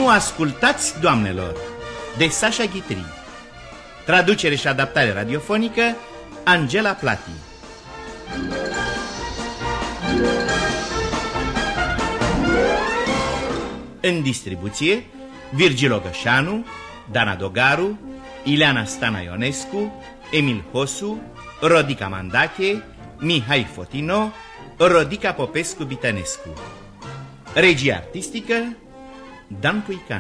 Nu ascultați, doamnelor, de Sasha Ghitri. Traducere și adaptare radiofonică, Angela Plati. În distribuție, Virgil Ogășanu, Dana Dogaru, Ileana Stana Ionescu, Emil Hosu, Rodica Mandache, Mihai Fotino, Rodica Popescu-Bitănescu. Regie artistică, Dan Puican.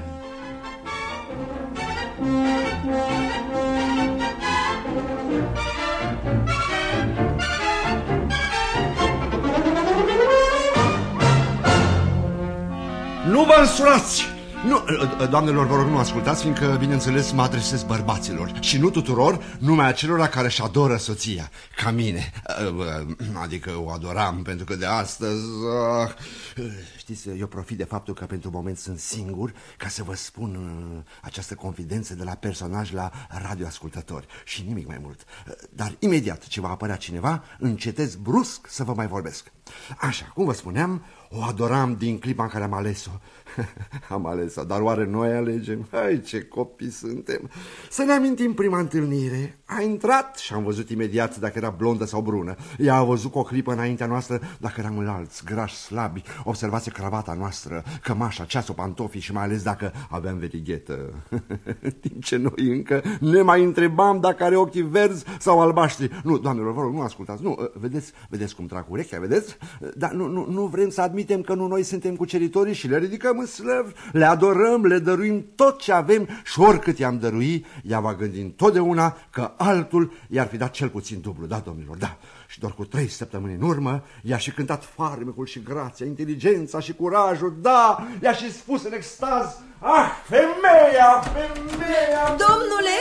Nu vă însurați! Nu, doamnelor, vă rog, nu ascultați, fiindcă, bineînțeles, mă adresez bărbaților și nu tuturor, numai acelora care își adoră soția, ca mine. Adică o adoram, pentru că de astăzi... Știți, eu profit de faptul că pentru moment sunt singur ca să vă spun această confidență de la personaj la radioascultători și nimic mai mult. Dar imediat ce va apărea cineva, încetez brusc să vă mai vorbesc. Așa, cum vă spuneam, o adoram din clipa în care am ales-o. Am ales-o, dar oare noi alegem? Hai, ce copii suntem! Să ne amintim prima întâlnire. A intrat și am văzut imediat dacă era blondă sau brună. Ea a văzut cu o clipă înaintea noastră dacă eram înalți, grași, slabi. Observați cravata noastră, cămașa, ceasul, pantofii și mai ales dacă aveam verighetă. În timp ce noi încă ne mai întrebam dacă are ochii verzi sau albaștri. Nu, doamnelor, vă rog, nu ascultați. Nu, vedeți cum trag urechea, vedeți? Dar nu vrem să admitem că nu noi suntem cuceritorii și le ridicăm în slăv, le adorăm, le dăruim tot ce avem și oricât i-am dărui, ea va gândi întotdeauna că altul i-ar fi dat cel puțin dublu, da, domnilor, da. Și doar cu 3 săptămâni în urmă i-a și cântat farmecul și grația, inteligența și curajul, da, i-a și spus în extaz: ah, femeia, femeia! Domnule?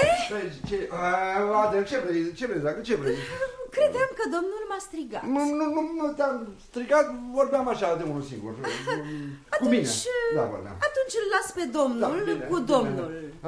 Ce vrei? Credeam că domnul m-a strigat. Nu te-am strigat, vorbeam așa de unul singur. Cu mine. Da, vorbeam. Atunci îl las pe domnul, bine, cu domnul.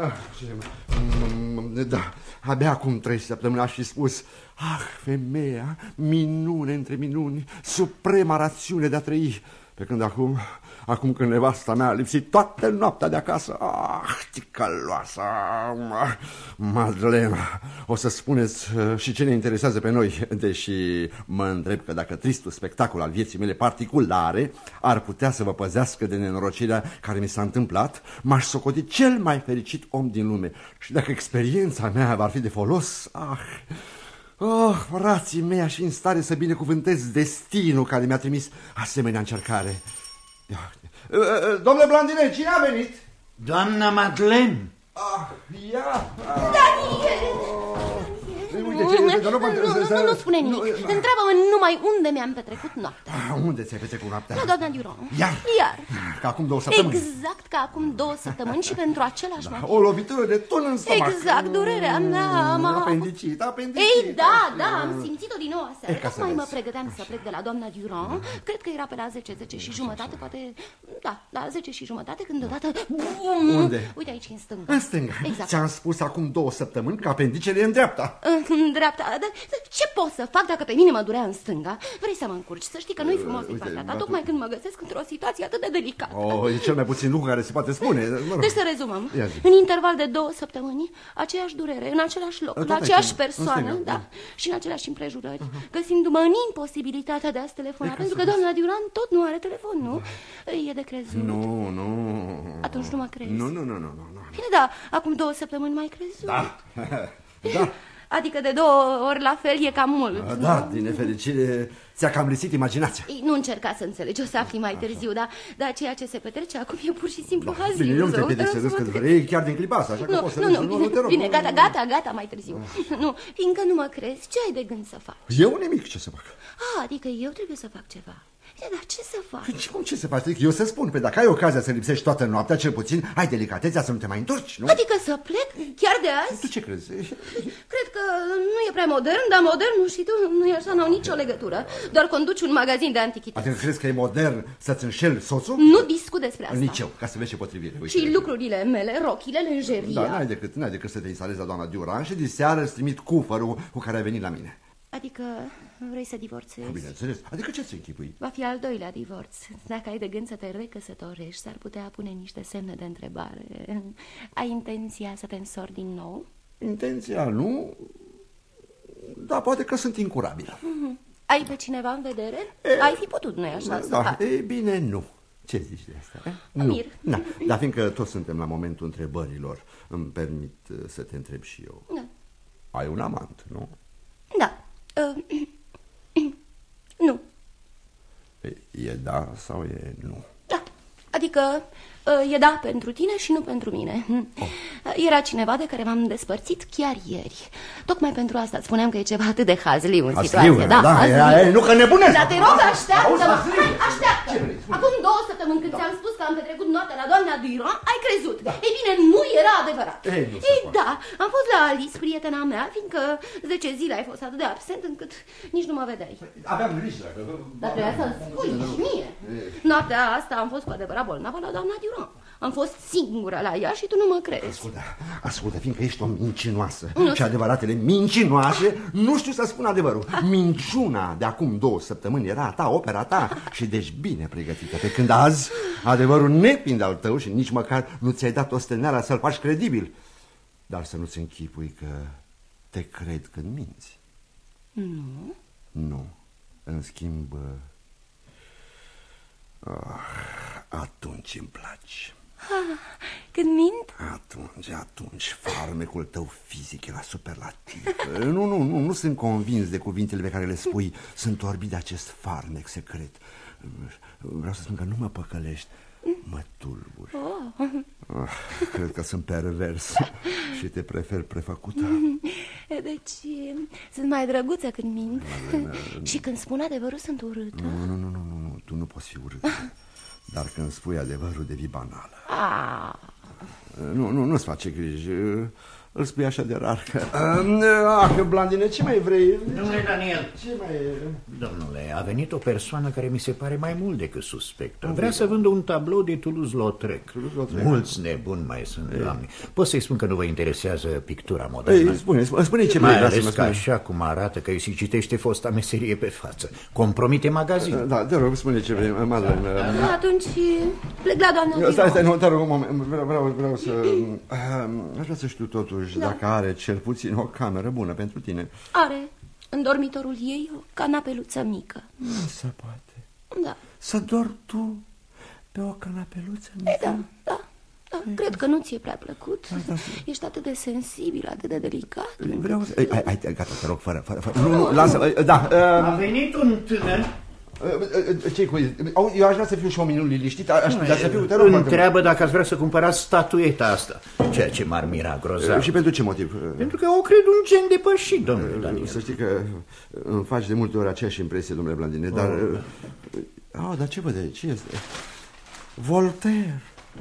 Da, abia acum 3 săptămâni aș fi spus: ah, femeia, minune între minuni, suprema rațiune de a trăi. Pe când acum când nevasta mea a lipsit toată noaptea de acasă, ticăloasa, Madlena, o să spuneți și ce ne interesează pe noi, deși mă întreb că dacă tristul spectacol al vieții mele particulare ar putea să vă păzească de nenorocirea care mi s-a întâmplat, m-aș socoti cel mai fericit om din lume. Și dacă experiența mea va fi de folos, frații mei, aș fi în stare să binecuvântez destinul care mi-a trimis asemenea încercare. Domnule Blandine, cine a venit? Doamna Madeleine. Ea! Daniel! Nu spune nimic. Întreabă-mă numai unde mi-am petrecut noaptea. Unde ți-ai petrecut noaptea? La doamna Durand. Iar? Ca acum 2 săptămâni. Exact ca acum 2 săptămâni și pentru același motiv. O lovitură de ton în stomac. Exact, durerea mea. Apendicit. Ei, da, am simțit-o din nou aseară. Tocmai mă pregăteam să plec de la doamna Durand. Cred că era pe la 10 și jumătate, poate. Da, la 10 și jumătate, când deodată. Unde? Uite aici, în stânga. În stânga. Exact. Ți-am spus acum 2 săptămâni că apendicele e în dreapta. În dreapta. Ce pot să fac dacă pe mine mă durea în stânga? Vrei să mă încurci? Să știi că nu-i frumos din partea ta, tocmai când mă găsesc într-o situație atât de delicată. E cel mai puțin lucru care se poate spune. Deci să rezumăm. În interval de 2 săptămâni, aceeași durere, în același loc, la aceeași persoană, da, și în aceleași împrejurări, găsindu-mă în imposibilitatea de a-ți telefona, pentru că doamna Durand tot nu are telefon, nu? E de crezut. Nu. Atunci nu mă crezi? Nu. Bine, da, acum 2 săptămâni mai crezut. Da. Adică de 2 ori la fel e cam mult. Da, din nefericire ți-a cam lipsit imaginația. Nu încerca să înțelegi, o să afli mai târziu, dar ceea ce se petrece acum e pur și simplu haziu. Bine, eu nu te pedepsesc să râzi când vrei, chiar din clipa asta, așa că poți să râzi. Nu, te rog. Bine, gata, mai târziu. Nu, fiindcă nu mă crezi, ce ai de gând să faci? Eu nimic, ce să fac? Adică eu trebuie să fac ceva. Dar ce să fac? Cum ce să faci? Eu să spun, pe dacă ai ocazia să lipsești toată noaptea, cel puțin ai delicatețea să nu te mai întorci, nu? Adică să plec chiar de azi? Tu ce crezi? Cred că nu e prea modern, dar modernul și tu nu e așa, n-au nicio legătură. Doar conduci un magazin de antichități. Adică crezi că e modern să-ți înșeli soțul? Nu discut despre asta. Nici eu, ca să vezi ce potrivire. Și lucrurile mele, rochile, lenjeria. Da, n-ai decât să te instalezi la doamna Durand și diseară îți trimit cufărul cu care ai venit la mine. Adică vrei să divorțezi? Bineînțeles, adică ce-ți închipui? Va fi al doilea divorț. Dacă ai de gând să te recăsătorești, s-ar putea pune niște semne de întrebare. Ai intenția să te însori din nou? Intenția nu, dar poate că sunt incurabilă. Ai pe cineva în vedere? Ai fi putut, nu-i așa? Da, e bine, nu. Ce zici de asta? Amir. Nu. Da, dar fiindcă toți suntem la momentul întrebărilor, îmi permit să te întreb și eu. Da. Ai un amant, nu? Da. Nu. E da sau e nu? Da. Adică e da pentru tine și nu pentru mine. Era cineva de care m-am despărțit chiar ieri. Tocmai pentru asta spuneam că e ceva atât de hazliu în situație. Da, nu că nebunesc. Dar te rog, așteaptă-mă. Așteaptă. Acum 2 săptămâni când ți-am spus că am petrecut noaptea la doamna Durand, ai crezut. Ei bine, nu era adevărat. Ei, da, am fost la Alice, prietena mea, fiindcă 10 zile ai fost atât de absent încât nici nu mă vedeai. Aveam grijă. Dar trebuia să-mi spui și mie. Noaptea asta am fost cu adevărat bolnavă la doamna Durand. Am fost singură la ea și tu nu mă crezi. Ascultă, fiindcă ești o mincinoasă și adevăratele mincinoase nu știu să spun adevărul. Minciuna de acum 2 săptămâni era a ta, opera ta și deci bine pregătită. Pe când azi adevărul nepind al tău și nici măcar nu ți-ai dat osteneala să-l faci credibil. Dar să nu-ți închipui că te cred când minți. Nu. Nu. În schimb, atunci îmi placi. Când mint? Atunci farmecul tău fizic era superlativ. Nu sunt convins de cuvintele pe care le spui. Sunt orbit de acest farmec secret. Vreau să spun că nu mă păcălești, mă tulburi. Cred că sunt pervers și te prefer prefăcută. Deci sunt mai drăguță când mint. Și când spun adevărul sunt urâtă. Nu, tu nu poți fi urâtă. Dar când spui adevărul devii banală. Nu-ți face griji. Îl spui așa de rar că... Blandine, ce mai vrei? Domnule Daniel. Ce mai... Domnule, a venit o persoană care mi se pare mai mult decât suspectă. Vrea să vândă un tablou de Toulouse-Lautrec. Mulți nebuni mai sunt, doamne. Pot să-i spun că nu vă interesează pictura modernă? Spune ce mai ales că așa cum arată că îi se citește fosta meserie pe față. Compromite magazinul. Da, te rog, spune ce vrei, Madeleine. Atunci plec la doamna. Stai, nu, te rog un moment. Vreau să... Aș vrea să știu totuși dacă are cel puțin o cameră bună pentru tine. Are. În dormitorul ei o canapeluță mică. Nu se poate. Da. Să dormi tu pe o canapeluță mică? Da. Cred că nu ți-e prea plăcut. Ești atât de sensibil, atât de delicat. Vreau să... Hai, gata, te rog, fără. Nu, lasă, da. A venit un tânăr. Ce-i cu... Eu aș vrea să fiu și 1 minut liniștit. Aș putea să fiu, te rog. Întreabă dacă ați vrea să cumpărați statueta asta. Ceea ce m-ar mira grozav. Și pentru ce motiv? Pentru că o cred un gen depășit, domnule Daniel. Să știi că îmi faci de multe ori aceeași impresie, domnule Blandine. Dar... dar ce văd? Ce este? Voltaire,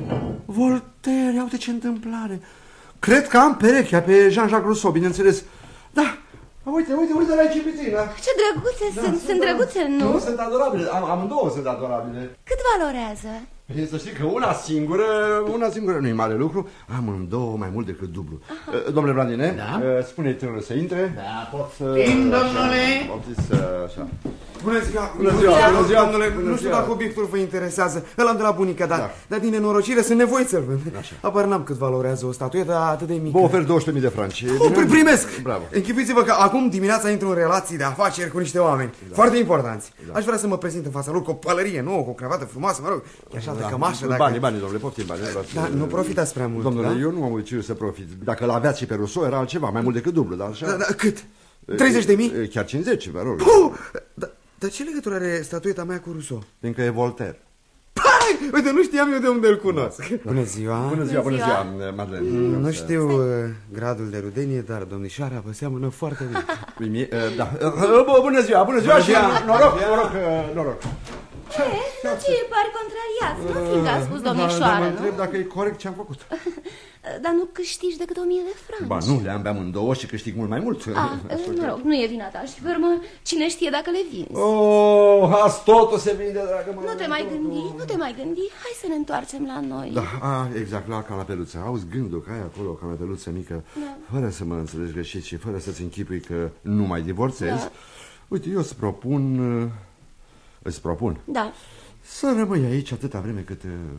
ia uite ce întâmplare. Cred că am perechea pe Jean-Jacques Rousseau, bineînțeles. Da, uite la aici piscina. Ce drăguțe, sunt drăguțe, nu? Nu, sunt adorabile, amândouă sunt adorabile. Cât valorează? Să știi că una singură nu e mare lucru, amândouă mai mult decât dublu. Domnule Blandine, spune-te să intre. Da, poftim, domnule. Poftiți așa. Bună ziua, domnule. Nu știu dacă obiectul vă interesează. Ăla de la bunica, dar din nenorocire sunt nevoit să-l vând. Apar n-am cât valorează o statuetă atât de mică. Vă ofer 12.000 de franci. Primesc! Bravo. Închipuiți-vă că acum dimineața intru în relații de afaceri cu niște oameni foarte importanți. Aș vrea să mă prezint în fața lor cu o pălărie nouă, cu o cravată frumoasă, mă rog, chiar așa de cămașă. Banii, domnule, poftim bani. Da, nu profitați prea mult. Domnule, eu nu am decidiu să profit. Dacă l-aveați și pe Rousseau era altceva, mai mult decât dublu, dar așa... Cât? 30.000? Chiar 50, vă rog. Dar ce legătură are statueta mea cu Rousseau? Fiindcă e Voltaire. Uite, nu știam eu de unde îl cunosc. Bună ziua, Madeleine. Nu știu gradul de rudenie, dar domnișoara vă seamănă foarte bine. Da. Bună ziua și noroc. Dar ce pari contrariat, nu fiindcă a spus domnișoară, mă nu? întreb dacă e corect ce am făcut. Dar nu câștigi decât 1000 de franci. Ba nu, le-am beam în două și câștig mult mai mult. Mă rog, nu e vina ta și, pe urmă, cine știe dacă le vinzi. Oh, azi totul se vinde, dragă mă. Nu te mai gândi, hai să ne întoarcem la noi. Da, exact, la canapeluță. Auzi gândul că ai acolo o canapeluță mică, fără să mă înțelegi greșit și fără să-ți închipui că nu mai divorțezi. Uite, eu îți propun. Da. Să rămâi aici atâta vreme cât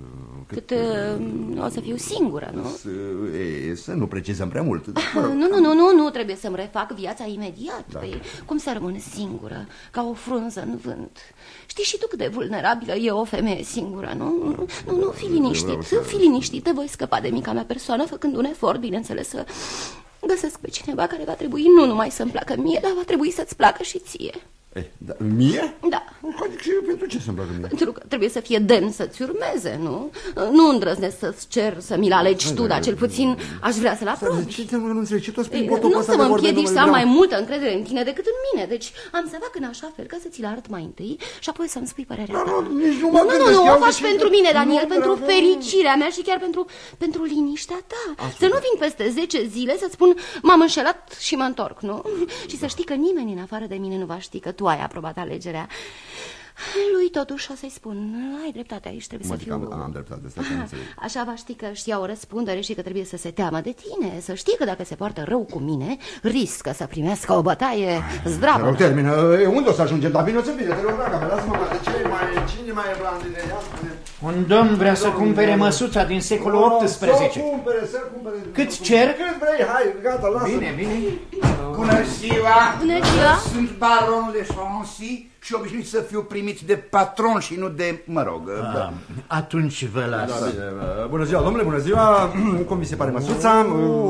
o să fiu singură, nu? Să nu precizăm prea mult. Nu trebuie să-mi refac viața imediat. Da. Păi, cum să rămân singură, ca o frunză în vânt? Știi și tu cât de vulnerabilă e o femeie singură, nu? Nu, fii liniștit, te voi scăpa de mica mea persoană, făcând un efort, bineînțeles, să găsesc pe cineva care va trebui nu numai să-mi placă mie, dar va trebui să-ți placă și ție. Mie? Da. Adică și pentru ce să-mi placă mie? Pentru că trebuie să fie demn să-ți urmeze, nu? Nu îndrăznesc să-ți cer să mi-l alegi tu, dar cel puțin aș vrea să-l aprobi. Nu să mă împiedici să am mai multă încredere în tine decât în mine. Deci am să fac în așa fel ca să ți-l arăt mai întâi și apoi să-mi spui părerea ta. Nu, o faci pentru mine, Daniel, pentru fericirea mea și chiar pentru liniștea ta. Să nu vin peste 10 zile să-ți spun m-am înșelat și mă întorc, nu? Și să știi că nimeni în afară de mine nu va ști că tu ai aprobat alegerea. Lui totuși o să-i spun, ai dreptate, aici trebuie să fiu... Am dreptate, așa va ști că își ia o răspundere și că trebuie să se teamă de tine. Să știi că dacă se poartă rău cu mine, riscă să primească o bătaie zdravă. Te rog, termină, unde o să ajungem? Dar bine o să vină, te rog, dragă, lasă-mă, cine mai e blandine? Un domn vrea să cumpere măsuța din secolul XVIII. Să cumpere. Cât cer? Cât vrei, hai, gata, lasă. Bine. Bună ziua! Bună ziua! Sunt baronul de Chancy și obișnuit să fiu primit de patron și nu de, Atunci vă las. Bună ziua, domnule, bună ziua. Cum vi se pare măsuța?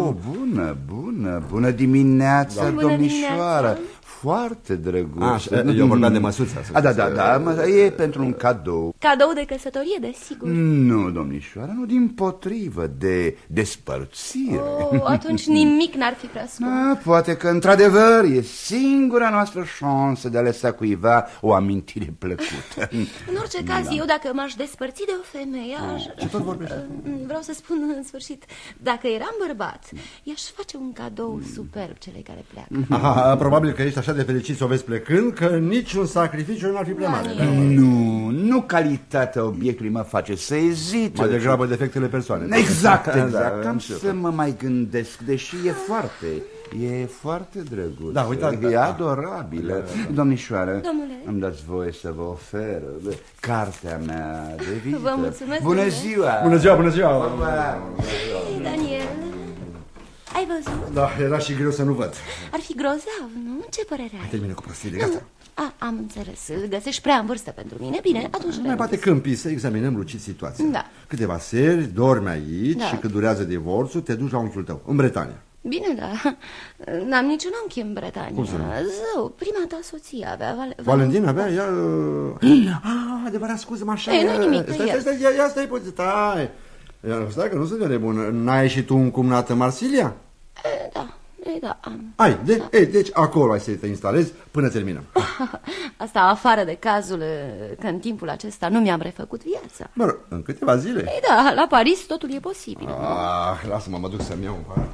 Bună dimineața, domnișoară. Foarte drăguț. Eu vorbeam de măsuța. Da, e pentru un cadou. Cadou de căsătorie, desigur. Nu, domnișoară, nu, dimpotrivă, de despărțire. Atunci nimic n-ar fi prea scump. Poate că, într-adevăr, e singura noastră șansă de a lăsa cuiva o amintire plăcută. În orice caz, eu dacă m-aș despărți de o femeie, Ce tot vorbești? vreau să spun în sfârșit, dacă eram bărbat, i-aș face un cadou superb celei care pleacă. Probabil că ești așa de fericit să o vezi plecând, că niciun sacrificiu nu ar fi prea mare. Nu calitatea obiectului mă face să ezit. Mai degrabă defectele persoanei. Exact. Am să mă mai gândesc, deși e foarte drăguț. Da, uite, e adorabilă. Domnișoară, domnule, îmi dați voie să vă ofer cartea mea de vizită. Vă mulțumesc. Bună ziua! Bună ziua! Daniel, ai văzut? Da, era și greu să nu văd. Ar fi grozav, nu? Ce părere ai? Termină cu prostiile, gata. Am înțeles, găsești prea în vârstă pentru mine. Bine, atunci mai poate câmpii să examinăm lucid situația. Da. Câteva seri, dormi aici și cât durează divorțul, te duci la unchiul tău, în Bretania. Bine, da. N-am niciun unchi în Bretania. Cum să nu? Zău, prima ta soție avea Valentina avea, ea... adevărat, scuză-mă așa. Nu nimic, Stai că nu sunt eu de bună. N-ai și tu un cumnat în Marsilia? Da, am. Deci acolo ai să te instalezi până terminăm. Asta afară de cazul că în timpul acesta nu mi-am refăcut viața. Mă rog, în câteva zile. Da, la Paris totul e posibil. Lasă-mă, mă duc să-mi iau un par.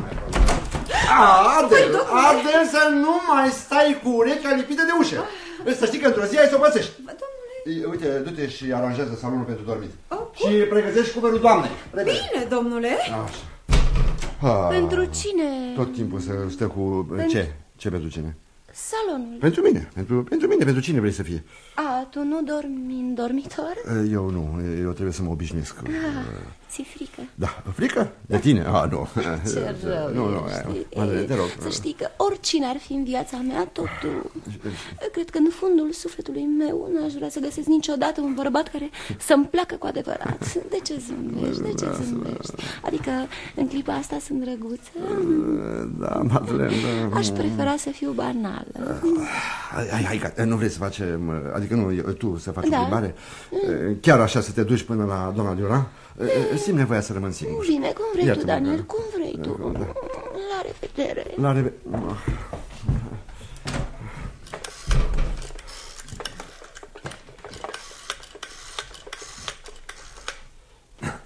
Adel, să nu mai stai cu urechea lipită de ușă. Să știi că într-o zi ai să o pățești. Uite, du-te și aranjează salonul pentru dormit. Și pregătești cuverul doamnei. Bine, domnule. Așa. Pentru cine? Tot timpul să stă cu... Ce pentru cine? Salonul. Pentru mine, pentru cine vrei să fie? Tu nu dormi în dormitor? Eu nu, eu trebuie să mă obișnuiesc. Ți-e frică? Da, frică? De tine? Nu. Ce rău. Nu, te rog. Să știi că oricine ar fi în viața mea, totul. Cred că în fundul sufletului meu n-aș vrea să găsesc niciodată un bărbat care să-mi placă cu adevărat. De ce zâmbești? Adică în clipa asta sunt drăguță? Da, Madeleine, da. Aș prefera să fiu banală. Hai, nu vrei să facem, adică nu, tu să faci o plimbare? Chiar așa să te duci până la doamna Durand? Simt nevoia să rămân singur. Bine, cum vrei tu, Daniel, cum vrei tu. La revedere. La revedere.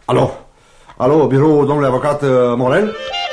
Alo? Alo, birou domnului avocat Morel?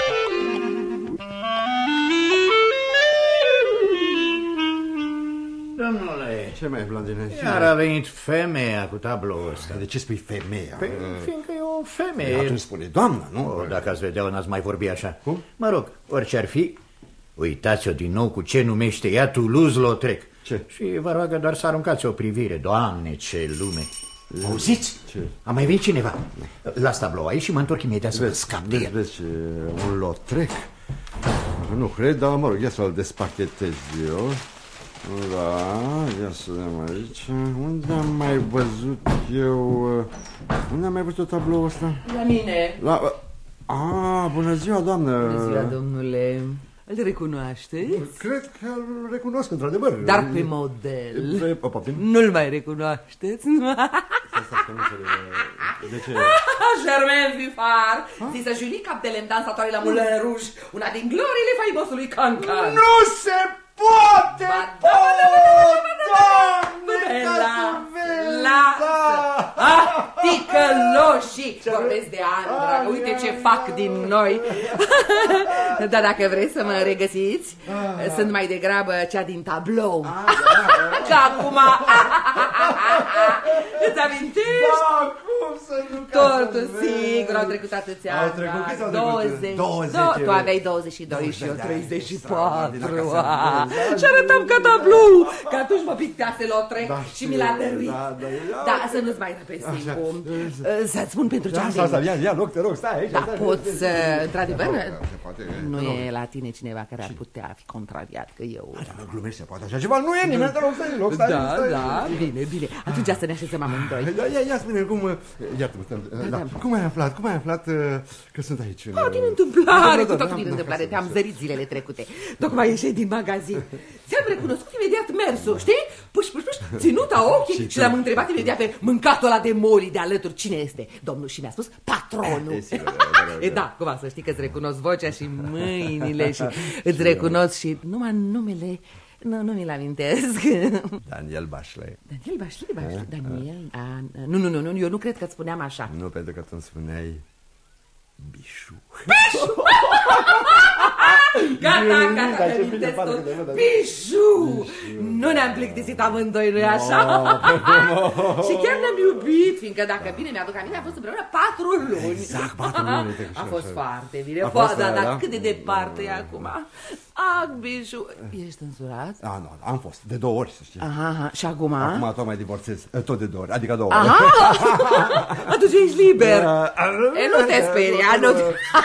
Domnule, Ce mai Blandine? iar a venit femeia cu tabloul ăsta. De ce spui femeia? Păi, fiindcă e o femeie. Atunci spune doamna, nu? Dacă ați vedea-o, n-ați mai vorbi așa. Cum? Mă rog, orice ar fi, uitați-o din nou cu ce numește ea Toulouse-Lautrec. Ce? Și vă roagă doar să aruncați o privire. Doamne, ce lume! Auziți? Ce? A mai venit cineva. Las tablou aici și mă întorc imediat să scap de el. Vezi, un Lautrec? Nu cred, dar mă rog, ia să-l despachetez eu. Da, ia să vedem aici. Unde am mai văzut eu... Unde am mai văzut tabloul ăsta? La mine. Bună ziua, doamnă. Bună ziua, domnule. Îl recunoașteți? Cred că îl recunosc, într-adevăr. Dar pe model. Poftim? Nu-l mai recunoașteți? De ce? Germaine Vifar, zisă Julie Capdelaine, dansatoare la Moulin Rouge, una din gloriile faimosului Cancan. Nu se poate! Ticăloșii! Vorbesc de ani, dragă, uite ce fac din noi. Dar dacă vreți să mă regăsiți, sunt mai degrabă cea din tablou. Că acum... Îți amintești? Da, cum să nu? Totul sigur, au trecut atâția ani. 20. Tu aveai 22 și eu 34. Și arătam ca tablou, că atunci mă pictease Lautrec și mi l-a dăruit. Da, să nu-ți mai răpesc timpul. Să-ți spun pentru ce am venit. Ia loc, te rog, stai aici. Da, poți, într-adevăr, nu e la tine cineva care ar putea fi contrariat, că eu... Nu glumești, se poate așa ceva, nu e nimeni, te rog, stai loc, stai. Da, bine, atunci să ne așezăm amândoi. Ia spune, cum ai aflat că sunt aici? Din întâmplare, cu totul din întâmplare, te-am zărit zilele trecute. Tocmai ieșit din magazin. Ți-am recunoscut imediat mersul, știi? Puș, ținuta ochii și l-am întrebat imediat pe mâncatul ăla de moli de alături cine este. Domnul și mi-a spus patronul. Da, cum să știi că îți recunosc vocea și mâinile și îți recunosc și numai numele... Nu mi-l amintesc. Daniel Bachelet. Daniel? Nu, eu nu cred că îți spuneam așa. Nu, pentru că tu îmi spuneai Bișu. Gata, Bișu! Nu ne-am plictisit amândoi, nu-i așa? Și chiar ne-am iubit, fiindcă dacă bine mi-aduc aminte, a fost împreună 4 luni. Exact, 4 luni. A fost foarte bine, dar cât de departe e acum? Bișu, ești însurat? Nu, am fost, de 2 ori, să știi. Și acum? Acum tot mai divorțez, tot de 2 ori, adică 2 ori. Atunci ești liber. Nu te speria, nu te...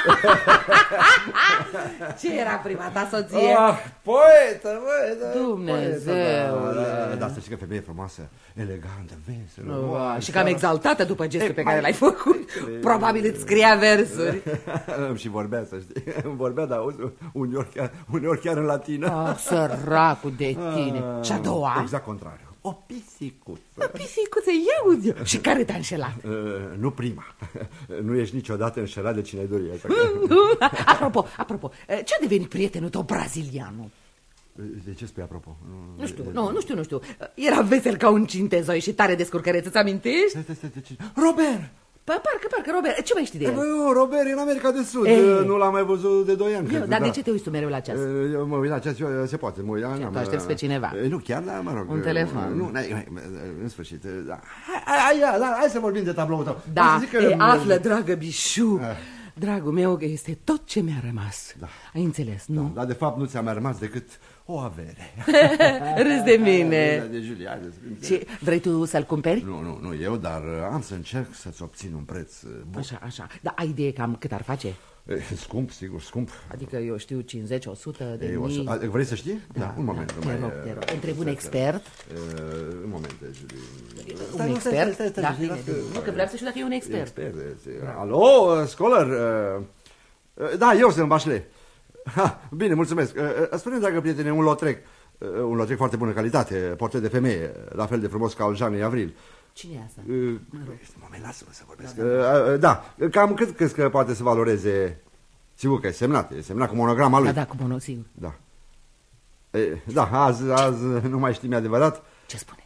Ce era prima ta soție? Poetă, Dumnezeule. Da, să știi că femeie frumoasă, elegantă, veselă. Și cam exaltată după gestul pe care l-ai făcut. Probabil îți scria versuri. Și vorbea, să știi. Vorbea, dar uneori chiar în latină. Săracul de tine. Și a doua? Exact contrariu. O pisicuță. O pisicuță, eu. Și care te-a înșelat? Nu prima. Nu ești niciodată înșelat de cine ai dori. Apropo, ce-a devenit prietenul tău brazilianul? De ce spui apropo? Nu știu. Era vesel ca un cintezoi și tare descurcăreț, îți amintești? Robert! Parcă, Robert, ce mai știi de el? Robert e în America de Sud, nu l-am mai văzut de 2 ani. Dar de ce te uiți tu mereu la ceas? Eu mă uit la ceas, se poate, mă uit. Tu aștepți pe cineva? Nu chiar, dar mă rog. Un telefon? Nu, în sfârșit. Hai să vorbim de tabloul tău. Da, află, dragă Bișu. Dragul meu, că este tot ce mi-a rămas. Ai înțeles, nu? Dar de fapt nu ți-a mai rămas decât o avere. Râzi de mine. De Julia. Și vrei tu să-l cumperi? Nu eu, dar am să încerc să-ți obțin un preț bun. Așa. Dar ai idee cam cât ar face? Scump, sigur, scump. Adică eu știu 50-100 de mii. Vrei să știi? Da, un moment. Te rog. Întreb un expert. Un moment, Julie. Un expert? Da, bine. Nu, că vreau să știu dacă e un expert. Alo, Scholar? Da, eu sunt Bachelet. Bine, mulțumesc. Spune-mi, dragă prietene, un Lautrec foarte bună calitate, portret de femeie, la fel de frumos ca al Jeanei Avril. Cine e asta? Moment, lasă-mă să vorbesc. Da, cam cât crezi că poate să valoreze? Sigur că e semnat cu monograma lui. Da, cu monograma, sigur. Da, azi nu mai știm adevărat. Ce spune?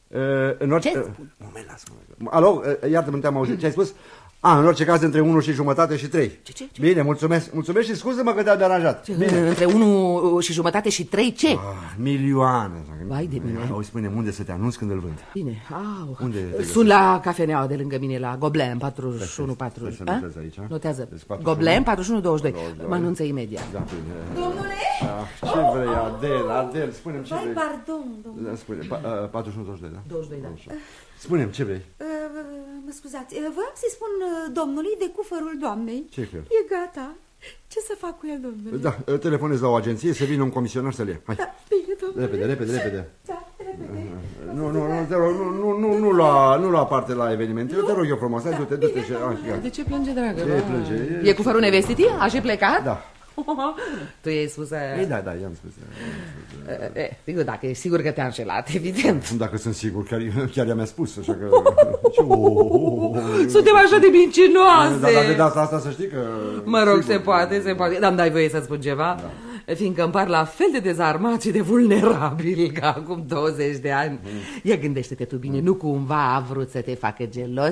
În orice... Ce spun? Moment, lasă-mă. Alo, iartă-mă, nu te-am auzit. Ce ai spus? În orice caz, între 1 și jumătate și 3. Ce? Bine, mulțumesc. Mulțumesc și scuză-mă că te-am deranjat. Bine. Între 1 și jumătate și 3 ce? Milioane. Vai de mine. Auzi, spune-mi unde să te anunț când îl vând. Bine, Unde sunt la cafeneaua de lângă mine, la Gobelin, 41-40. Notează. Gobelin, 41-22. Mă anunță imediat. Da, bine. Domnule? Ce vrei, Adel, spune-mi ce vrei. Pardon, domnule. Spune, 41-22, da? 22, da. Spune-mi ce vrei. Mă scuzați, voiam să-i spun domnului de cufărul doamnei. Ce fel? E gata. Ce să fac cu el, domnule? Da, telefonez la o agenție să vină un comisionar să-l ia. Hai. Da, bine, domnule. Repede. Da, repede. Nu, te rog, nu lua parte la eveniment. Eu te rog eu frumos, hai, du-te. De ce plânge, dragă? Ce plânge? E cufărul nevestitii? Aș fi plecat? Da. Tu i-ai spus aia? Da, i-am spus. Sigur, dacă e sigur că te-a înșelat, evident. Dacă sunt sigur, chiar i-am spus, așa că... Suntem așa de mincinoase. Dar de data asta să știi că... Mă rog, se poate. Dar îmi dai voie să spun ceva? Da. Fiindcă îmi par la fel de dezarmat și de vulnerabil ca acum 20 de ani. Ia gândește-te tu bine, nu cumva a vrut să te facă gelos?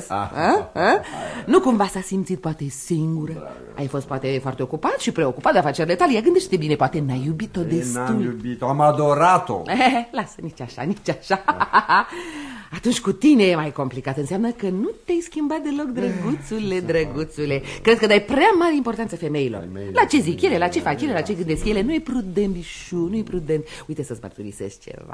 Nu cumva s-a simțit poate singură? Ai fost poate foarte ocupat și preocupat de afacerile tale. Ia gândește-te bine, poate n-ai iubit-o destul. N-am iubit-o, am adorat-o. Lasă, nici așa. Atunci cu tine e mai complicat. Înseamnă că nu te-ai schimbat deloc, drăguțule. Cred că dai prea mare importanță femeilor. La ce zic ele, la ce fac ele, la ce gândesc ele. Nu e prudent, bișu, nu e prudent. Uite să-ți mărturisesc ceva.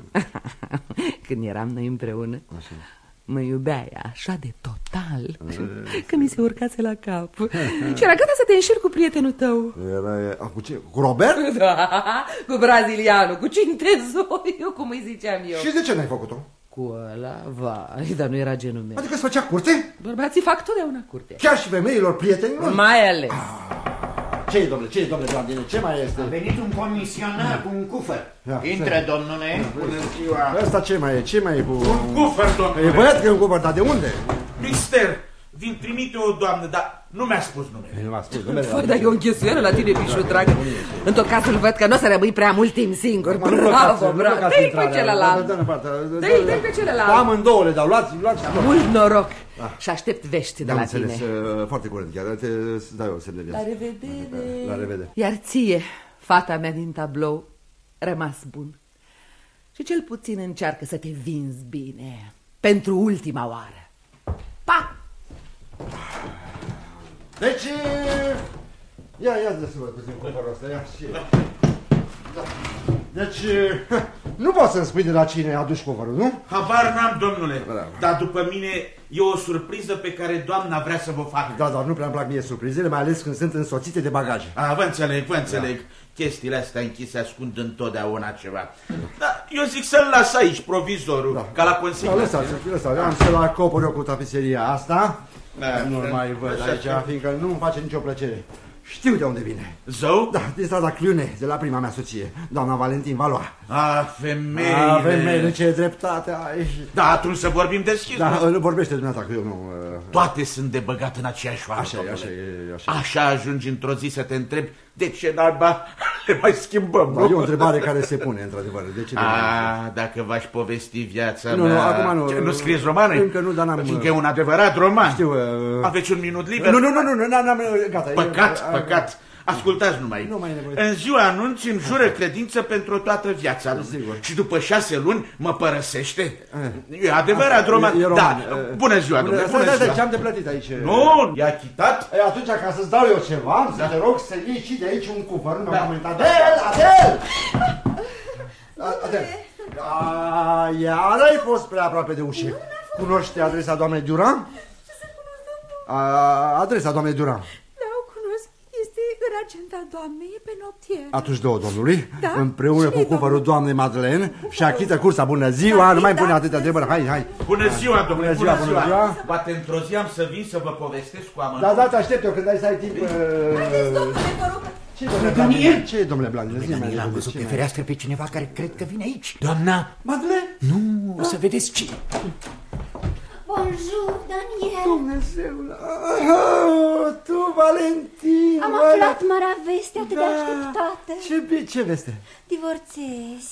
Când eram noi împreună, mă iubeai așa de total că mi se urcase la cap. Și era gata să te înșel cu prietenul tău. Cu ce? Cu Robert? Da, cu brazilianul, cu Cintezoiu, cum îi ziceam eu. Și de ce n-ai făcut-o? Cu ăla, vai, dar nu era genul meu. Adică îți făcea curte? Bărbații fac totdeauna curte. Chiar și femeilor, prietenilor? Mai ales. Ce-i, domnule, Blandine, ce mai este? A venit un comisionar cu un cufăr. Intră, domnule. Bună ziua. Ăsta ce mai e cu... Un cufăr, domnule. E băiat că e un cufăr, dar de unde? Mister, vin trimite o doamnă, dar nu mi-a spus numele. Nu mi-a spus numele. Fă, dar e o închesuială la tine, bișu, dragă. În tot cazul văd că nu o să rămâi prea mult timp singur. Bravo. Dă-i pe celălalt. Dă-i pe celălalt. Amândouă le dau, luați. Mult noroc. Și aștept vești de la tine. Am înțeles, foarte curând chiar. Îți dau eu semne de viață. La revedere. Iar ție, fata mea din tablou, rămas bun. Și cel puțin încearcă să te vinzi bine. Pentru ultima oară. Pa! Deci... Ia să văd puțin cufărul ăsta, ia și... Da. Deci, nu poți să-mi spui de la cine aduci cufărul, nu? Habar n-am, domnule, dar după mine e o surpriză pe care doamna vrea să vă facă. Da, dar nu prea-mi plac mie surprizele, mai ales când sunt însoțite de bagaje. Vă înțeleg. Da. Chestiile astea închise ascund întotdeauna ceva. Da, eu zic să-l las aici, provizorul, ca la consignație. Lăsați, am să-l acopăr eu cu tapiseria asta. Nu mai văd aici, fiindcă nu-mi face nicio plăcere. Știu de unde vine. Zău? Da, din strada Clune, de la prima mea soție, doamna Valentin Valois. Femeile. Ce dreptate ai. Da, atunci să vorbim deschis. Da, vorbește dumneata, că eu nu... Toate sunt de băgat în aceeași oară. Așa ajungi într-o zi să te întrebi de ce naiba le mai schimbăm. Da, e o întrebare care se pune, într-adevăr. De ce dacă v-aș povesti viața mea... Nu, acum nu. Ce, nu scrieți romane? Încă nu, dar n-am... Fiindcă e un adevărat roman. Știu. Aveți un minut liber? Nu, n-am... Gata. Păcat. Ascultați numai. În ziua anunți îmi jură credință pentru toată viața. Și după 6 luni mă părăsește. E adevărat roman. Da, bună ziua, domnule. Da, ce-am de plătit aici? Nu, e achitat. Atunci, ca să-ți dau eu ceva, să te rog să iei și de aici un cufăr. Nu m-am comentat. Adel! Iar ai fost prea aproape de ușă. Cunoști adresa doamnei Duran? Ce să cunosc, Adresa doamnei Duran. Agenta doamnei e pe noptier. Atunci două domnului, împreună cu cufărul doamnei Madeleine și achită cursa. Bună ziua, nu mai pune atâtea întrebări. Hai. Bună ziua, domnule, bună ziua. Poate într-o zi am să vin să vă povestesc cu amănuntul. Da, te aștept eu când ai să ai timp. Haideți, domnule, vă rog. Ce e, domnule Blandine? Am văzut pe fereastră pe cineva care cred că vine aici. Doamna Madeleine? Nu, o să vedeți cine. Bonjour, Daniel. Dumnezeule! Tu, Valentin! Am aflat marea veste atât de așteptată. Ce veste? Divorțezi.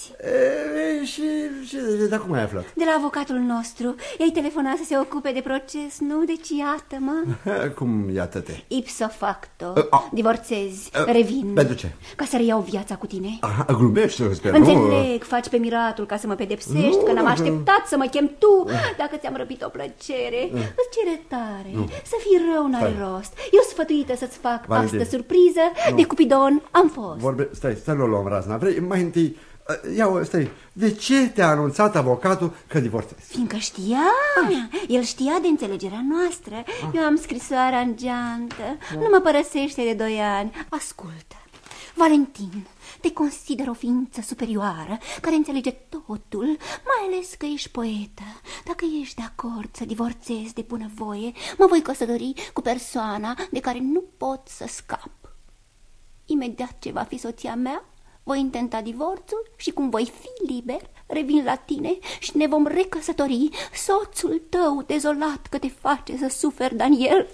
Dar cum ai aflat? De la avocatul nostru. I-ai telefonat să se ocupe de proces, nu? Deci iată-mă. Cum iată-te? Ipso facto. Divorțezi. Revin. Pentru ce? Ca să reiau viața cu tine. Glumești, sper, nu? Înțeleg, faci pe miratul ca să mă pedepsești, că n-am așteptat să mă chem tu. Dacă ți-am răpit o plăcere, îți cere tare. Să fii rău n-are rost. Eu sfătuită să-ți fac asta surpriză. De Cupidon am fost. Stai, să nu luăm razna. Vrei mai întâi... Stai, de ce te-a anunțat avocatul că divorțezi? Fiindcă știa, el știa de înțelegerea noastră. Eu am scrisoarea în geantă. Nu mă părăsește de 2 ani. Ascultă, Valentin, te consider o ființă superioară care înțelege totul, mai ales că ești poetă. Dacă ești de acord să divorțezi de bunăvoie, mă voi căsători cu persoana de care nu pot să scap. Imediat ce va fi soția mea, voi intenta divorțul și cum voi fi liber, revin la tine și ne vom recăsători. Soțul tău dezolat că te face să suferi, Daniel.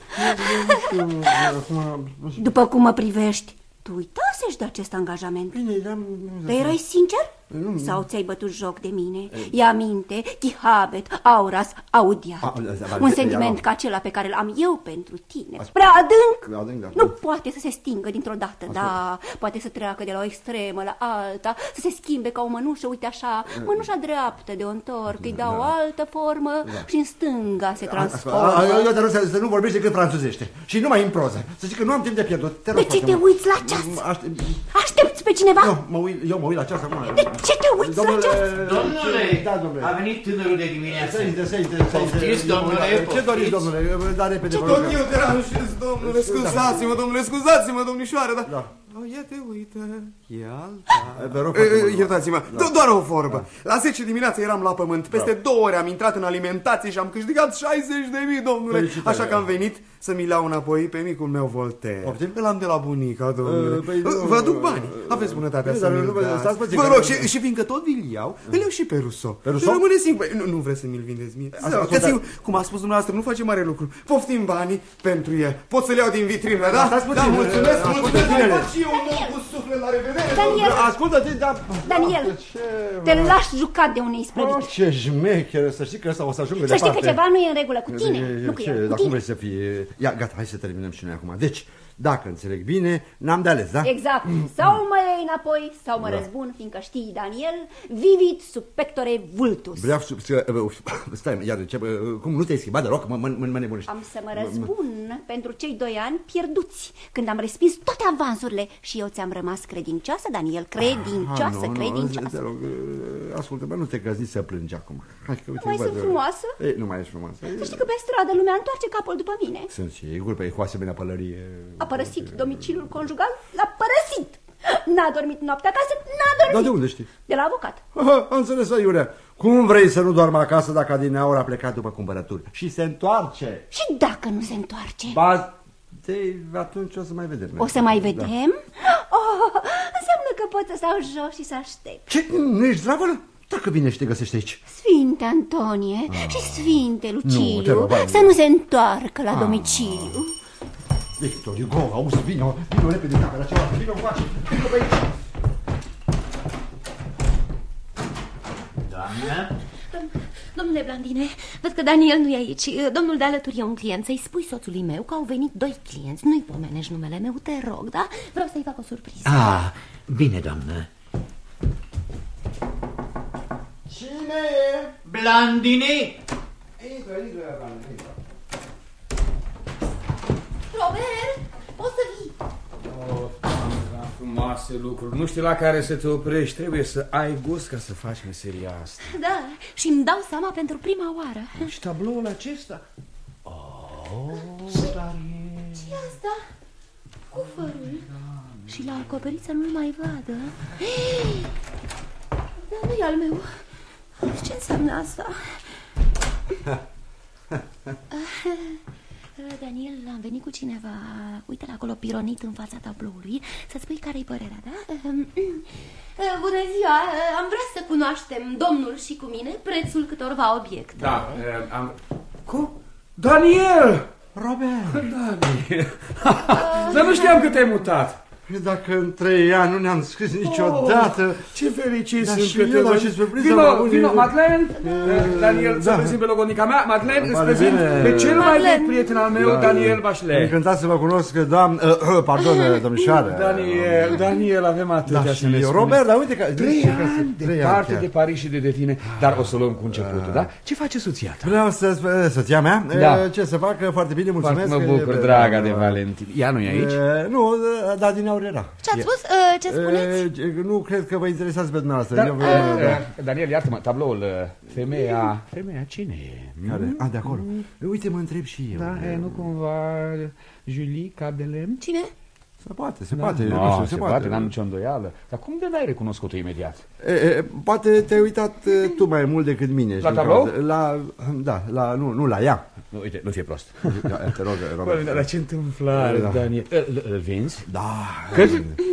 După cum mă privești, tu uitasești de acest angajament. Dar erai sincer? Sau ți-ai bătut joc de mine? Ia aminte, Chihabet, Auras, Audia. Un sentiment ca acela pe care îl am eu pentru tine. Prea adânc. Nu poate să se stingă dintr-o dată, da. Poate să treacă de la o extremă la alta, să se schimbe ca o mănușă, uite așa. Mănușa dreaptă de o întorc, îi dau o altă formă și în stânga se transformă. Dar să nu vorbești decât franțuzește. Și numai în proză. Să zic că nu am timp de pierdut. De ce te uiți la ceas? Aștepți pe cineva? Eu mă uit la ceas acum. Ce te uiți la ceas? Domnule, a venit tânărul de dimineață. Poftiți, domnule. Ce doriți, domnule? Da, repede. Tot eu deranjez, domnule. Scuzați-mă, domnule, scuzați-mă, domnișoară, dar... Ia te uită, e alta. Iertați-mă, doar o vorbă. La 10 dimineața eram la pământ. Peste 2 ore am intrat în alimentație și am câștigat 60.000, domnule. Așa că am venit să mi iau înapoi pe micul meu Voltaire. Îl am de la bunica, domnule. Vă aduc bani. Aveți bunătatea să mi-l dați. Vă rog, și fiindcă tot vi-l iau, îl iau și pe Rousseau. Rămâne singur. Nu vreți să mi-l vindeți mie? Cum a spus dumneavoastră, nu face mare lucru. Poftim banii pentru el. Pot să-l iau din vitrină, da? Da, mulțumesc, mulțumesc. Daniel, ascultă-te, Daniel, te lași jucat de un isprăvit. Ce șmecher, să știi că ăsta o să ajungă departe. Să știi că ceva nu e în regulă cu tine, nu cu el, cu tine. Dar cum vrei să fie? Ia, gata, hai să terminăm și noi acum. Deci, dacă înțeleg bine, n-am de ales, da? Exact. Sau mă iei înapoi, sau mă răzbun, fiindcă știi, Daniel, vivit sub pectore vultus. Vreau să... Stai, iar cum nu te-ai schimbat deloc? Mă nebunești. Am să mă răzbun pentru cei 2 ani pierduți, când am respins toate avansurile și eu ți-am rămas credincioasă, Daniel, credincioasă. Te rog, ascultă-mă, nu te găsi să plângi acum. Nu mai sunt frumoasă? Nu mai ești frumoasă. Să știi că pe stradă lumea întoarce capul după mine. Sunt sigur, pe cu asemenea pălărie. A părăsit domiciliul conjugal? L-a părăsit! N-a dormit noaptea acasă? N-a dormit! Dar de unde știi? De la avocat. Am înțeles, Iurea. Cum vrei să nu doarmă acasă dacă adineauri a plecat după cumpărături? Și se întoarce. Și dacă nu se întoarce? Atunci o să mai vedem. O să mai vedem? Înseamnă că pot să stau jos și să aștept. Ce? Nu ești zdravă? Dacă vine și te găsești aici. Sfinte Antonie și Sfinte Luciliu, să nu se întoarcă la domiciliu. Victor Hugo, auzi, vino repede în camera cealaltă, vino încoace, vino pe aici. Doamne? Domnule Blandine, văd că Daniel nu e aici. Domnul de alături e un client. Să-i spui soțului meu că au venit 2 clienți. Nu-i pomenești numele meu, te rog, da? Vreau să-i fac o surpriză. Bine, doamnă. Cine e? Blandine! Intră, Blandine. Robert, poți să vii. Frumoase lucruri. Nu știu la care să te oprești. Trebuie să ai gust ca să faci meseria asta. Da, și îmi dau seama pentru prima oară. Și tabloul acesta? Ce-i asta? Cufărul. Și l-a acoperit să nu-l mai vadă. Dar nu e al meu. Ce înseamnă asta? Daniel, am venit cu cineva. Uite-l acolo pironit în fața tabloului. Să-ți spui care-i părerea, da? Bună ziua, am vrea să cunoaștem, domnul și cu mine, prețul câtorva obiecte. Da, Daniel! Robert! Daniel! Dar nu știam că te-ai mutat. Dacă în 3 ani nu ne-am scris niciodată... Ce fericit sunt că te văd. Vino, Madeleine! Daniel, să prezint pe logonica mea. Madeleine, îți prezint pe cel mai vechi prieten al meu, Daniel Bachelet. Încântat să vă cunosc, pardon, domnișoară. Daniel, avem atâtea să ne spune. Robert, dar uite că... 3 ani departe de Paris și de tine. Dar o să luăm cu începutul, da? Ce face soția ta? Vreau să spun, soția mea? Ce să facă? Foarte bine, mulțumesc. Mă bucur, draga de Valentin. Ea nu e aici? Nu, dar din era. Ce-ați spus? Ce spuneți? Nu cred că vă interesați pe dumneavoastră. Daniel, iartă-mă, tabloul, femeia cine e? Care? De acolo. Uite, mă întreb și eu. Da, nu cumva Julie Cadelem? Cine? Se poate. Se poate, n-am nicio îndoială. Dar cum de n-ai recunoscut-o imediat? Poate te-ai uitat tu mai mult decât mine. La tablou? Nu la ea. Uite, nu fie prost. Te rog, Robert. Dar ce întâmplare, Daniel. Îl vinzi? Da. Cât?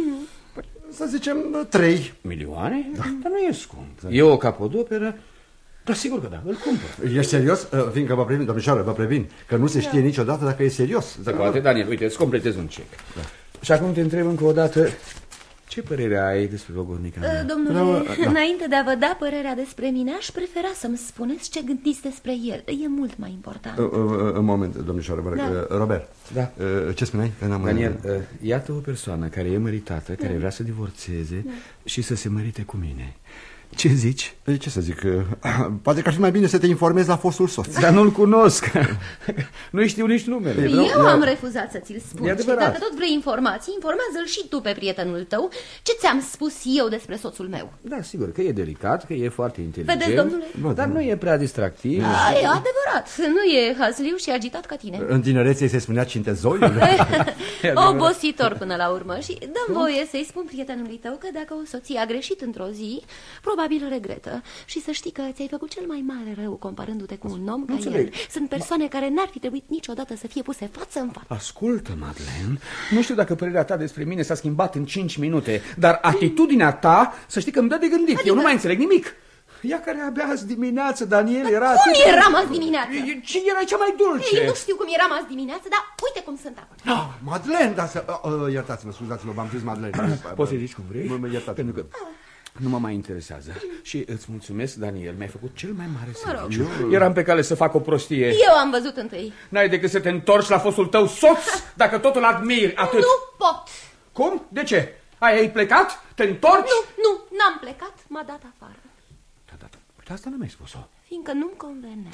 Să zicem 3 milioane? Dar nu e scump. E o capodoperă. Dar sigur că da, îl cumpăr. Ești serios? Fiindcă vă previn, domnișoară, vă previn că nu se știe niciodată dacă e serios. Se poate, Daniel, uite, îți completez un cec. Și acum te întreb încă o dată, ce părere ai despre logodnica mea? Domnule, înainte de a vă da părerea despre mine, aș prefera să-mi spuneți ce gândiți despre el. E mult mai important. Un moment, domnișoară, vă rog. Robert, ce spuneai? Daniel, iată o persoană care e măritată, care vrea să divorțeze și să se mărite cu mine. Ce zici? Ce să zic? Poate că ar fi mai bine să te informezi la fostul soț. Dar nu-l cunosc. Nu știu nici numele. Eu am refuzat să ți-l spun. Și dacă tot vrei informații, informează-l și tu pe prietenul tău. Ce ți-am spus eu despre soțul meu? Da, sigur, că e delicat, că e foarte inteligent. Vedeți, domnule? Dar nu e prea distractiv. E adevărat, nu e hazliu și agitat ca tine. În tinerețe se spunea cintezoiul. Obositor până la urmă. Și dă voie să-i spun prietenului tău că dacă o soție a greșit într-o zi, probabil regretă. Și să știi că ți-ai făcut cel mai mare rău comparându-te cu un om ca el. Sunt persoane care n-ar fi trebuit niciodată să fie puse față în față. Ascultă, Madeleine, nu știu dacă părerea ta despre mine s-a schimbat în 5 minute, dar atitudinea ta, să știi că îmi dă de gândit. Adică... Eu nu mai înțeleg nimic. Ea care abia azi dimineață, Daniel, era... Cum eram azi dimineață? Cine era cea mai dulce? Eu nu știu cum eram azi dimineață, dar uite cum sunt acum. Madeleine, dar să... Iertați-mă, scuzați-mă, v-am zis Madeleine. Poți să zici cum vrei? Iertați-mă. Pentru că nu mă mai interesează. Și îți mulțumesc, Daniel, mi-ai făcut cel mai mare serviciu. Eram pe cale să fac o prostie. Eu am văzut întâi. N-ai decât să te întorci la fostul tău soț, dacă totul admiri, atât. Nu pot. Cum? De ce? Ai plecat? Te întorci? Nu, n-am plecat, m-a dat afară. Uite, asta nu mi-ai spus-o. Fiindcă nu-mi convenea.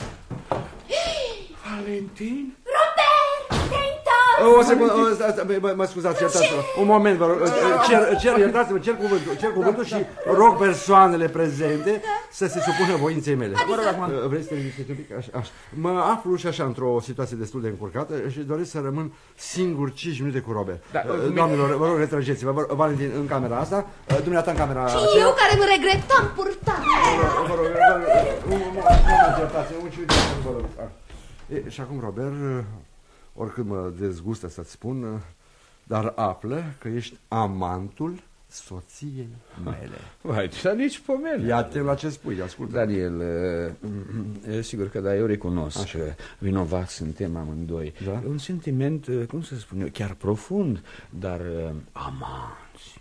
Valentin? Robert, te-ai întors! O secundă, mă scuzați, iertați-mă. Un moment, vă rog. Iertați-mă, cer cuvântul și rog persoanele prezente să se supună voinței mele. Vrei să te liniștești un pic? Așa. Mă aflu și așa într-o situație destul de încurcată și doresc să rămân singur 5 minute cu Robert. Doamnelor, vă rog, retrăgeți-vă. Valentin, în camera asta, dumneata în camera aceea. Și eu care mă regretam purtarea. Vă rog, un moment, iertați-mă, vă rog. Și acum, Robert... Oricât mă dezgustă să-ți spun, dar află că ești amantul soției mele. Vai, dar nici pomeni. Ia-te la ce spui, ascultă. Daniel, sigur că da, eu recunosc că vinovați suntem amândoi. Da? Un sentiment, cum să spun eu, chiar profund, dar amanți.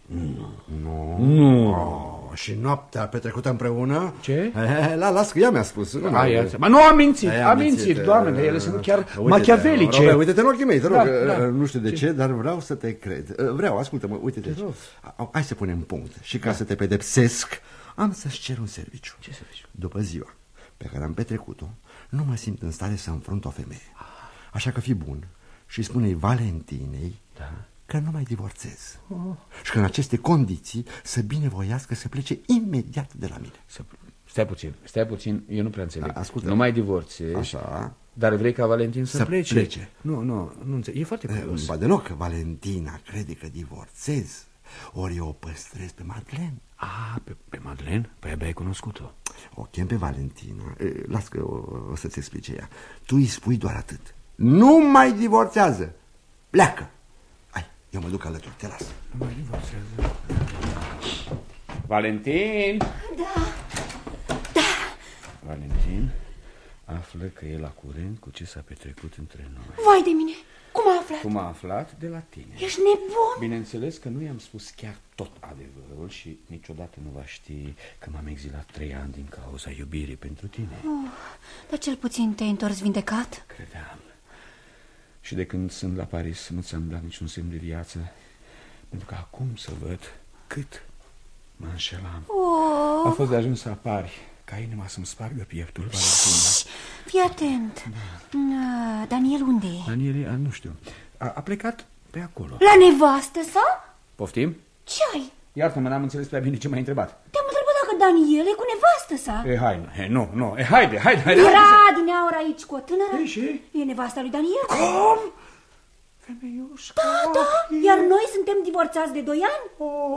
Nu. Și noaptea petrecută împreună? Ce? Las că ea mi-a spus. Mă, nu am mințit, Doamne, ele sunt chiar machiavelice. Uite-te în ochii mei, te rog, nu știu de ce, dar vreau să te cred. Ascultă-mă, uite-te. Hai să punem punct. Și ca să te pedepsesc, am să-ți cer un serviciu. Ce serviciu? După ziua pe care am petrecut-o, nu mă simt în stare să înfrunt o femeie. Așa că fii bun și spune-i Valentinei că nu mai divorțez. Și că în aceste condiții să binevoiască să plece imediat de la mine. Stai puțin, eu nu prea înțeleg. Ascultă. Nu mai divorțezi. Așa. Dar vrei ca Valentin să plece? Nu înțeleg. E foarte curios. Ba deloc, că Valentina crede că divorțez. Ori eu o păstrez pe Madeleine. Pe Madeleine? Păi abia ai cunoscut-o. O chem pe Valentina. Las că o să-ți explice ea. Tu îi spui doar atât. Nu mai divorțează. Pleacă. Hai, eu mă duc alături, te las. Nu mai divorțează. Valentin? Da. Valentin? află că e la curent cu ce s-a petrecut între noi. Vai de mine! Cum a aflat? Cum a aflat? De la tine. Ești nebun? Bineînțeles că nu i-am spus chiar tot adevărul și niciodată nu va ști că m-am exilat 3 ani din cauza iubirii pentru tine. Dar cel puțin te-ai întors vindecat? Credeam. Și de când sunt la Paris nu ți-am dat niciun semn de viață, pentru că acum să văd cât mă înșelam. A fost de ajuns să apari ca inima să-mi spargă pieptul, Valentina. Fii atent. Daniel unde e? Daniel, nu știu. A plecat pe acolo. La nevastă sa? Poftim? Ce ai? Iartă-mă, n-am înțeles prea bine ce m-ai întrebat. Te-am întrebat dacă Daniel e cu nevastă sa. Haide. Era din aur aici cu o tânără? Și? E nevasta lui Daniel? Cum? Femeiușca? Da, iar noi suntem divorțați de 2 ani?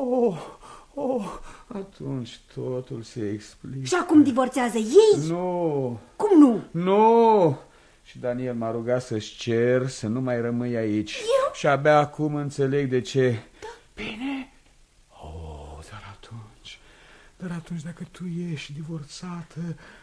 Atunci totul se explică. Și acum divorțează ei? Nu. Cum nu? Nu. Și Daniel m-a rugat să-și cer să nu mai rămâi aici. Eu? Și abia acum înțeleg de ce. Da. Bine. Dar atunci dacă tu ești divorțată,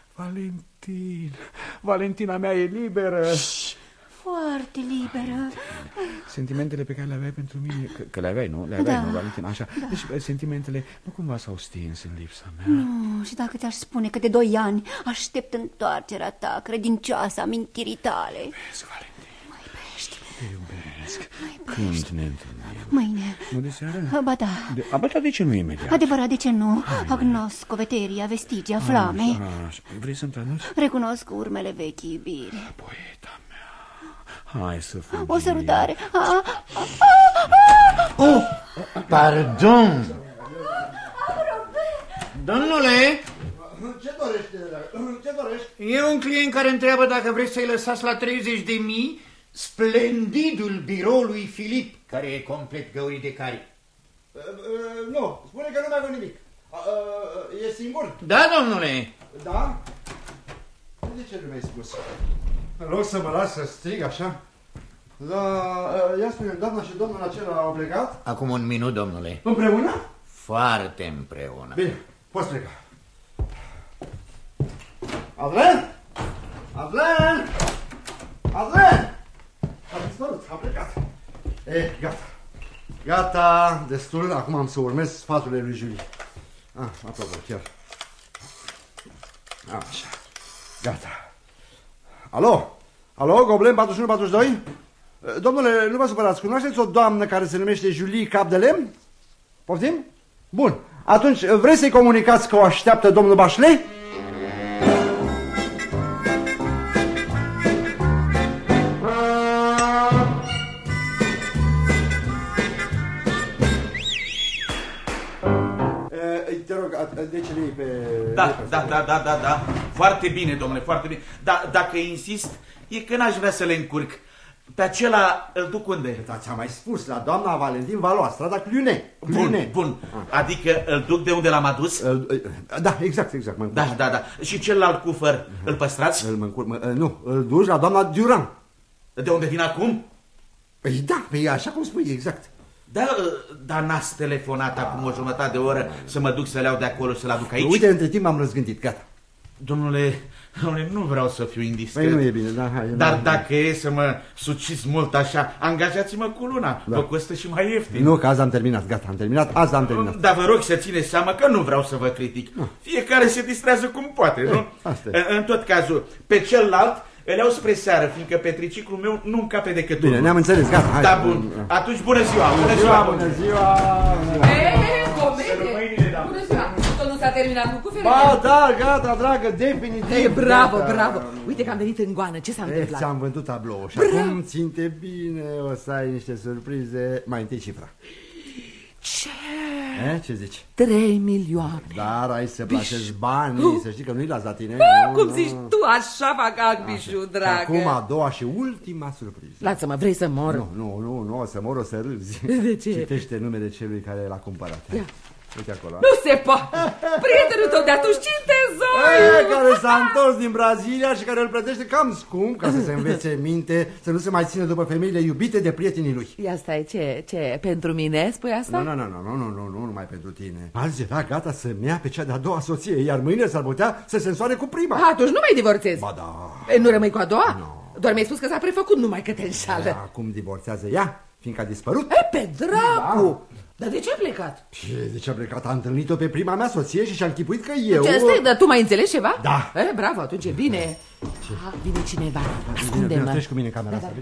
Valentina mea e liberă. Foarte liberă. Sentimentele pe care le aveai pentru mine, că le aveai, nu? Le aveai, nu, Valentina, așa. Da. Deci sentimentele nu cumva s-au stins în lipsa mea. Nu, și dacă ți-aș spune că de 2 ani aștept întoarcerea ta, credincioasă amintirii tale. Vezi, Valentina. Mă iubești. Te iubesc. Când ne întâlnim? Mâine. Nu de seară? Ba da. Dar de ce nu imediat? Adevărat, de ce nu? Agnos, coveteria, vestigia, flame. Vrei să-mi traduci? Recunosc urmele vechi iubiri. Poeta mea. Hai să fugim. O sărutare. Pardon. Domnule, Ce dorești? e un client care întreabă dacă vreți să-i lăsați la 30.000 splendidul biroului Filip, care e complet găurit de cari. Nu, spune că nu mai avut nimic. E singur? Da, domnule. Da? De ce nu mi-ai spus? În loc să mă las să strig așa? Da, ia spune, doamna și domnul acela au plecat? Acum 1 minut, domnule. Împreună? Foarte împreună. Bine, poți pleca. Adlen! Adlen! Adlen! A dispărut, a plecat. Gata. Gata, destul, acum am să urmez sfaturile lui Julie. Apropo, chiar. Așa. Gata. Alo? Alo, Goblen 41-42? Domnule, nu vă supărați, cunoașteți o doamnă care se numește Julie Cap de Lemn? Poftim? Bun. Atunci, vreți să-i comunicați că o așteaptă domnul Bachelet? Te rog, de ce nu-i pe... Da. Foarte bine, domnule, foarte bine. Dar dacă insist, e că n-aș vrea să le încurc. Pe acela îl duc unde? Da, ți-am mai spus, la doamna Valentin Valois, strada Clunet. Bun. Adică îl duc de unde l-am adus? Da, exact. Da. Și celălalt cufăr, îl păstrați? Nu, îl duci la doamna Durand. De unde vin acum? Păi da, așa cum spui, exact. Dar n-ați telefonat acum o jumătate de oră să mă duc să le iau de acolo, să-l aduc aici? Uite, între timp m-am răzgândit, gata. Domnule, nu vreau să fiu indiscret. Păi nu e bine, da, hai. Dar dacă e să mă suciți mult așa, angajați-mă cu luna. Vă costă și mai ieftin. Nu, că azi am terminat, gata, am terminat, azi am terminat. Dar vă rog să țineți seama că nu vreau să vă critic. Fiecare se distrează cum poate, nu? În tot cazul, pe celălalt îl iau spre seară, fiindcă pe triciclul meu nu încape decât unul. Bine, ne-am înțeles, gata, hai. Da, bun. Atunci, bună ziua. Bună ziua. Comedie. Bună ziua. Tot nu s-a terminat cu cuferele? Ba, da, gata, dragă, definitiv. Bravo. Uite că am venit în goană. Ce s-a întâmplat? Ți-am vândut tabloul și acum ținte bine, o să ai niște surprize. Mai întâi cifra. Ce? Ce zici? 3 milioane. Dar ai să plasezi banii, să știi că nu-i las la tine. Cum zici tu, așa fac Bișu, dragă. Acum a doua și ultima surpriză. Lasă-mă, vrei să mor? Nu, o să mor, o să râzi. De ce? Citește numele celui care l-a cumpărat. Uite acolo. Nu se poate! Prietenul tău de atunci, Cintezoi! Aia care s-a întors din Brazilia și care îl plătește cam scump ca să se învețe minte, să nu se mai ține după femeile iubite de prietenii lui. Ia stai, ce? Pentru mine spui asta? Nu, numai pentru tine. Azi era gata să-mi ia pe cea de-a doua soție, iar mâine s-ar putea să se însoare cu prima. Atunci nu mai divorțezi? Ba da. Nu rămâi cu a doua? No. Doar mi-ai spus că s-a prefăcut, numai că te înșală. Acum divorțează ea, fiindcă a dispărut. Pe dracu! Da. Dar de ce a plecat? De ce a plecat? A întâlnit-o pe prima mea soție și și-a închipuit că eu... Stai, dar tu mai înțelegi ceva? Da. Bravo, atunci e bine. Vine cineva. Ascunde-mă. Treci cu mine în camera asta.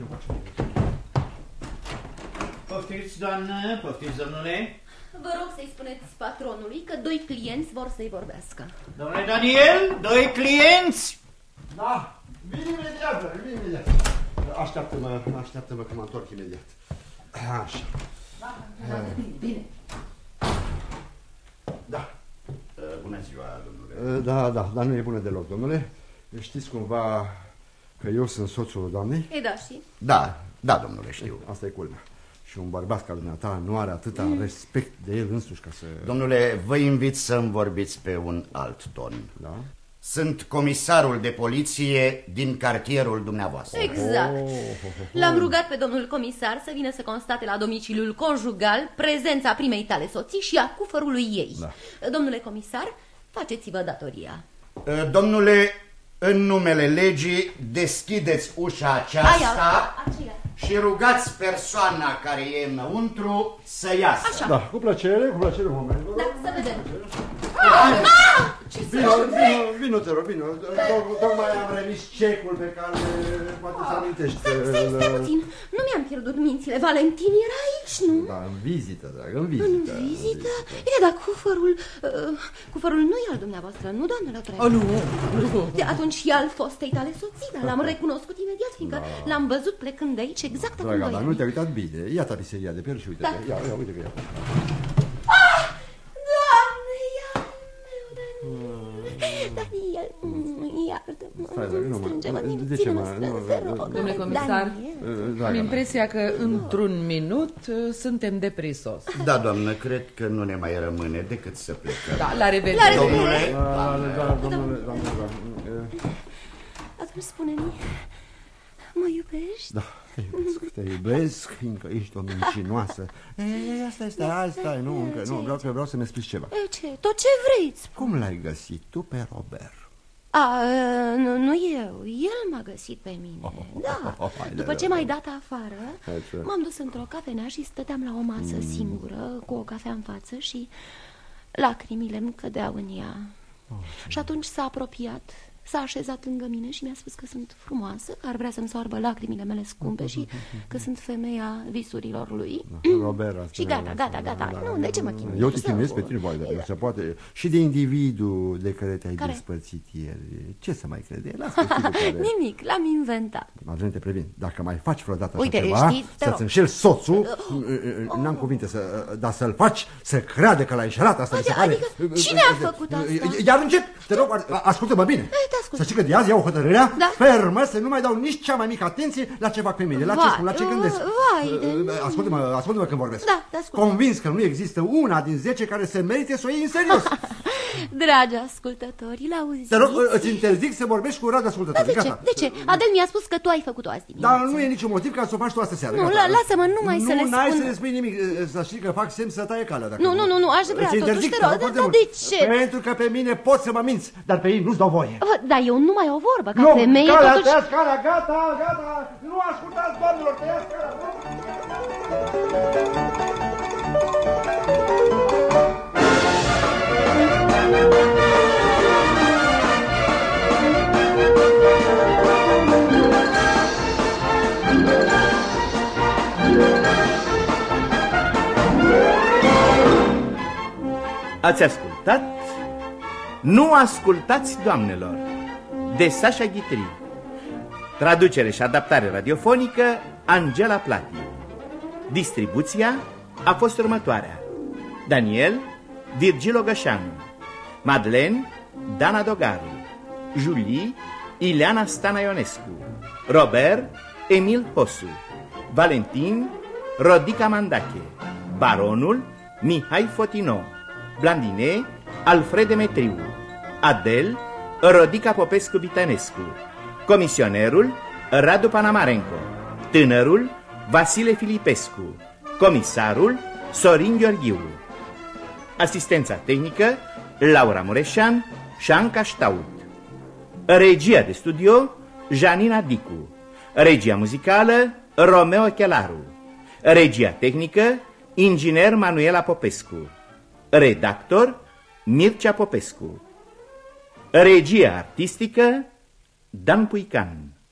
Poftiți, doamnă, poftiți, domnule. Vă rog să-i spuneți patronului că 2 clienți vor să-i vorbească. Domnule Daniel, 2 clienți? Da, vin imediat. Așteaptă-mă că mă întorc imediat. Așa. Bine. Da. Bună ziua, domnule. Dar nu e bună deloc, domnule. Știți cumva că eu sunt soțul doamnei? Ei, da, și? Da, domnule, știu. Asta e culmea. Și un bărbat ca dumneata nu are atâta respect de el însuși ca să... Domnule, vă invit să-mi vorbiți pe un alt ton. Da? Sunt comisarul de poliție din cartierul dumneavoastră. Exact. L-am rugat pe domnul comisar să vină să constate la domiciliul conjugal prezența primei tale soții și a cufărului ei. Da. Domnule comisar, faceți-vă datoria. Domnule, în numele legii, deschideți ușa aceasta și rugați persoana care e înăuntru să iasă. Așa. Da, cu plăcere, un moment. Da, să vedem. Vino, te rog, vino. Tocmai am remis cecul pe care poate să amintești. Stai puțin, nu mi-am pierdut mințile. Valentin era aici, nu? Da, în vizită, dragă, în vizită. În vizită? Bine, dar cufărul nu e al dumneavoastră, nu, doamnă Lautrec? Nu. Atunci e al fostei tale soții, dar l-am recunoscut imediat, fiindcă l-am văzut plecând de aici exact acum 2 ani. Dar nu te-ai uitat bine. Ia tapiseria de piele și uite-te. Ia, uite că ia. Daniel, iartă-mă, strânge-mă, ține-mă strâns, rog. Domnule comisar, am impresia că într-un minut suntem de prisos. Da, doamnă, cred că nu ne mai rămâne decât să plecăm. Da, la revedere. Domnule. Atunci spune-mi, mă iubești? Da, te iubesc, fiindcă ești o mincinoasă. Asta e, nu, încă nu, vreau să-mi explici ceva. Ce? Tot ce vrei. Cum l-ai găsit tu pe Robert? Nu eu, el m-a găsit pe mine. După ce m-ai dat afară, m-am dus într-o cafenea și stăteam la o masă singură, cu o cafea în față și lacrimile îmi cădeau în ea. Și atunci s-a apropiat, s-a așezat lângă mine și mi-a spus că sunt frumoasă, că ar vrea să-mi soarbă lacrimile mele scumpe și că sunt femeia visurilor lui. Robert, și gata. Nu, de ce mă chinuiești? Eu te chinuiesc pe tine, nu se poate. Și de individul de care te-ai despărțit ieri, ce să mai crede? Nimic, l-am inventat. Marlene, te previn, dacă mai faci vreodată așa ceva, să-ți înșeli soțul, n-am cuvinte, dar să-l faci să creadă că l-ai înșelat, asta mi se pare. Adică, cine a făcut asta? Iar încet, te rog, ascultă-mă bine. Să știi că de azi iau hotărârea fermă să nu mai dau nici cea mai mică atenție la ce fac femeile, la ce spun, la ce gândesc. Ascultă-mă când vorbesc. Convins că nu există una din 10 care se merite să o iei în serios. Dragi ascultători, l-auziți? Te rog, îți interzic să vorbești cu radioascultătorii. De ce? Adel mi-a spus că tu ai făcut-o azi dimineață. Dar nu e niciun motiv ca să o faci tu astă seară. Nu, lasă-mă numai să le spun. Nu, n-ai să le spui nimic. Să știi că fac semn să taie calea. Nu, aș vrea totuși, te rog. Dar de ce? Pentru că pe mine poți să mă minți, dar pe ei nu-ți dau voie. Dar eu nu mai o vorbă, ca femeie totuși... Nu, calea, gata. Nu ascultați, doamnelor, tăiați calea. Ați ascultat? Nu ascultați, doamnelor, de Sasha Ghitri. Traducere și adaptare radiofonică Angela Plati. Distribuția a fost următoarea: Daniel, Virgil Ogășanu; Madeleine, Dana Dogaru; Julie, Ileana Stanaionescu; Robert, Emil Hosu; Valentin, Rodica Mandache; Baronul, Mihai Fotino; Blandine, Alfred Demetriu. Adel, Rodica Popescu-Bitănescu. Comisionerul, Radu Panamarenco. Tânărul, Vasile Filipescu. Comisarul, Sorin Gheorghiu. Asistența tehnică, Laura Mureșan și Anca Ștaut. Regia de studio, Janina Dicu. Regia muzicală, Romeo Chelaru. Regia tehnică, inginer Manuela Popescu. Redactor, Mircea Popescu. Regia artistică, Dan Puican.